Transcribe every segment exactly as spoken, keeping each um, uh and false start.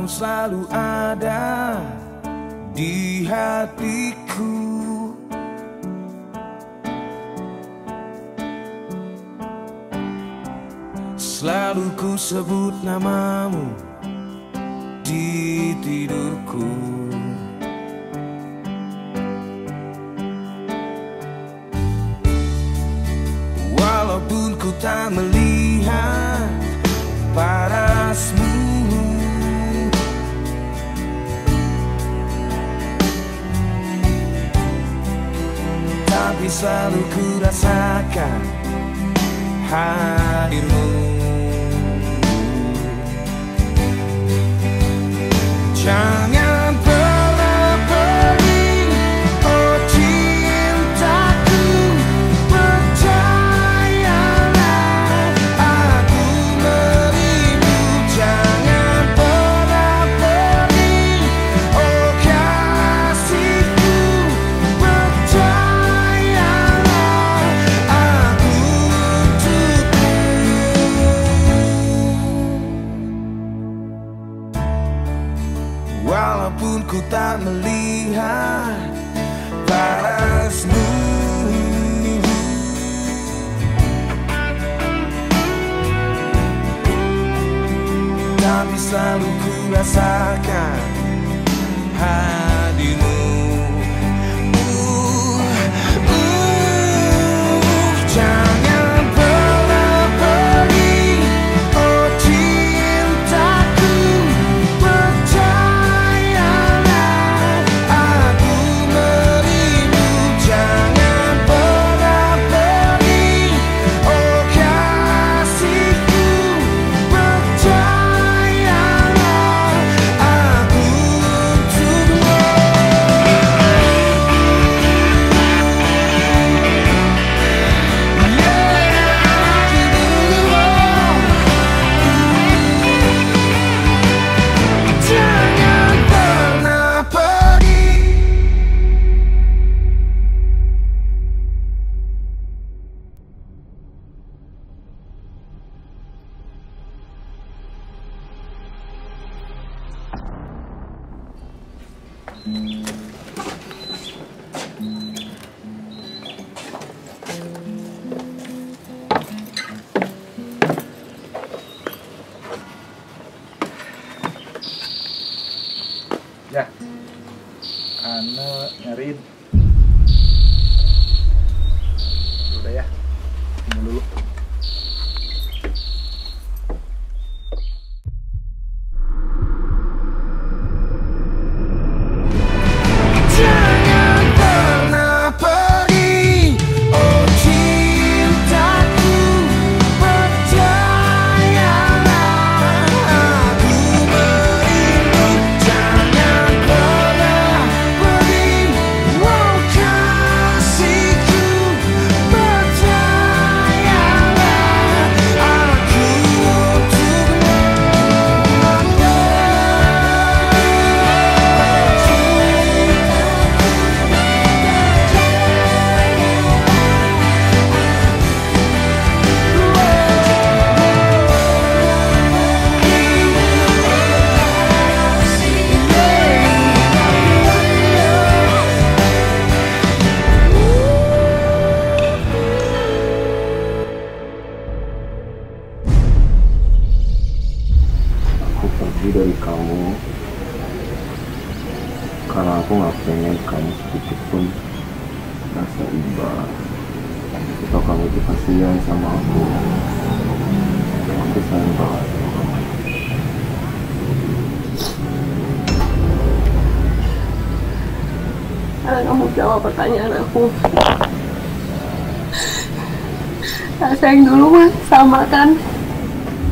Kamu selalu ada di hatiku. Selalu ku sebut namamu di tidurku. Walaupun ku tak melihat parasmu, tapi selalu ku rasakan hadirmu. Jangan pernah pergi, oh cintaku, percayalah aku merindu. Jangan pernah pergi, oh kasihku, percayalah aku untukmu. Walaupun ku tak melihat parasmu, tapi selalu ku rasakan hadirmu. Uh, uh, jangan pernah pergi, oh cintaku, percayalah aku merindu. Jangan pernah pergi, oh kasihku, percayalah aku untukmu. Jangan pernah pergi. Ya, Ana nyariin. Udah ya, tunggu dulu. Jangan pernah pergi, oh cintaku, percayalah aku merindu. Jangan pernah pergi, oh kasihku, percayalah aku Aku pergi dari kamu karena aku gak pengen kamu sedikit pun rasa iba atau kamu itu kasihan sama aku. Aku sayang banget sama kamu. Karena kamu jawab pertanyaan aku. Rasa yang dulu mah sama kan?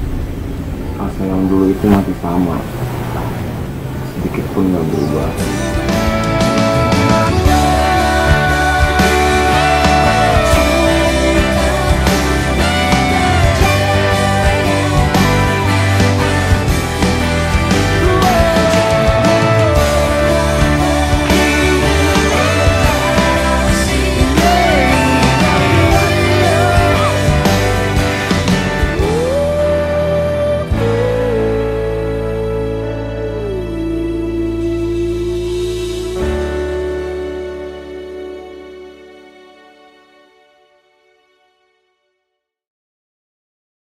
Rasa yang dulu itu masih sama, sedikit pun gak berubah.